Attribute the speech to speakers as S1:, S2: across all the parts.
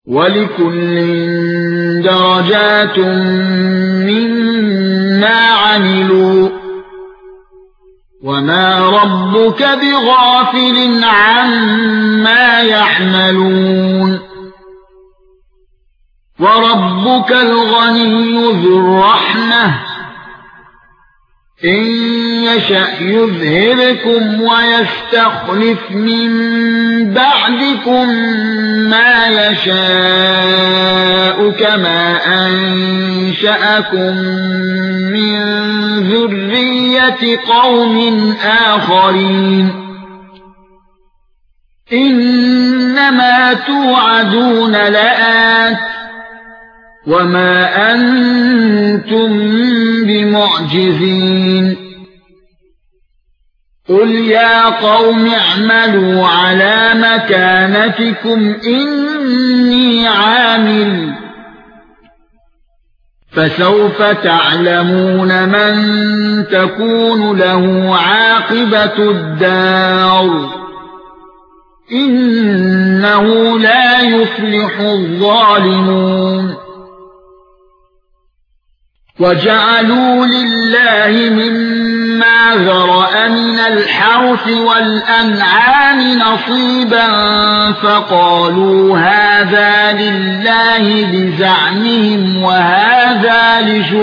S1: وَلِكُلٍّ دَرَجَاتٌ مِّمَّا عَمِلُوا وَمَا رَبُّكَ بِغَافِلٍ عَمَّا يَعْمَلُونَ وَرَبُّكَ الْغَنِيُّ ذُو الرَّحْمَةِ إِن يَشَأْ يُذْهِبْكُمْ وَيَسْتَخْلِفْ مِن بَعْدِكُم مَّا يَشَاءُ كَمَا أَنشَأَكُم مِّن ذُرِّيَّةِ قَوْمٍ آخَرِينَ إِنَّمَا تُوعَدُونَ لَآتٍ وَمَا أَنتُم بِمُعْجِزِينَ قُلْ يَا قَوْمِ اعْمَلُوا عَلَى مَكَانَتِكُمْ إِنِّي عَامِلٌ فَسَوْفَ تَعْلَمُونَ مَن تَكُونُ لَهُ عَاقِبَةُ الدَّارِ إِنَّهُ لَا يُفْلِحُ الظَّالِمُونَ وَجَعَلُوا لِلَّهِ مِمَّا ذَرَأَ مِنَ الْحَرْثِ وَالْأَنْعَامِ نَصِيبًا فَقَالُوا هَذَا لِلَّهِ بِزَعْمِهِمْ وَهَذَا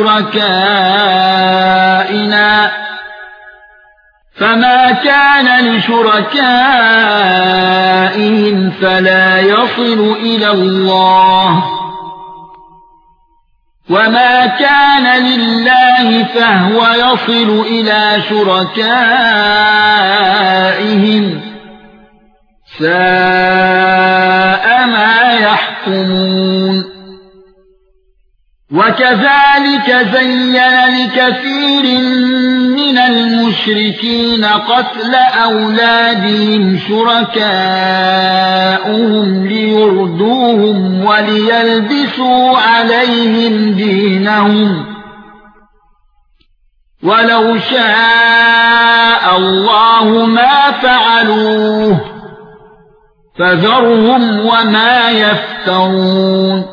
S1: لِشُرَكَائِنَا فَمَا كَانَ لِشُرَكَائِهِمْ فَلَا يَصِلُ إِلَى اللَّهِ وَمَا كَانَ لِلَّهِ فَهُوَ يَصِلُ إِلَى شُرَكَائِهِمْ سَاءَ مَا يَحْكُمُونَ وَكَذَلِكَ زَيَّنَ لِكَثِيرٍ مِنَ الْمُشْرِكِينَ قَتْلَ أَوْلَادِهِمْ شُرَكَاؤُهُمْ لِيُرْدُوهُمْ وَلِيَلْبِسُوا عَلَيْهِمْ دِينَهُمْ وَلَوْ شَاءَ اللَّهُ مَا فَعَلُوهُ فَذَرْهُمْ وَمَا يَفْتَرُونَ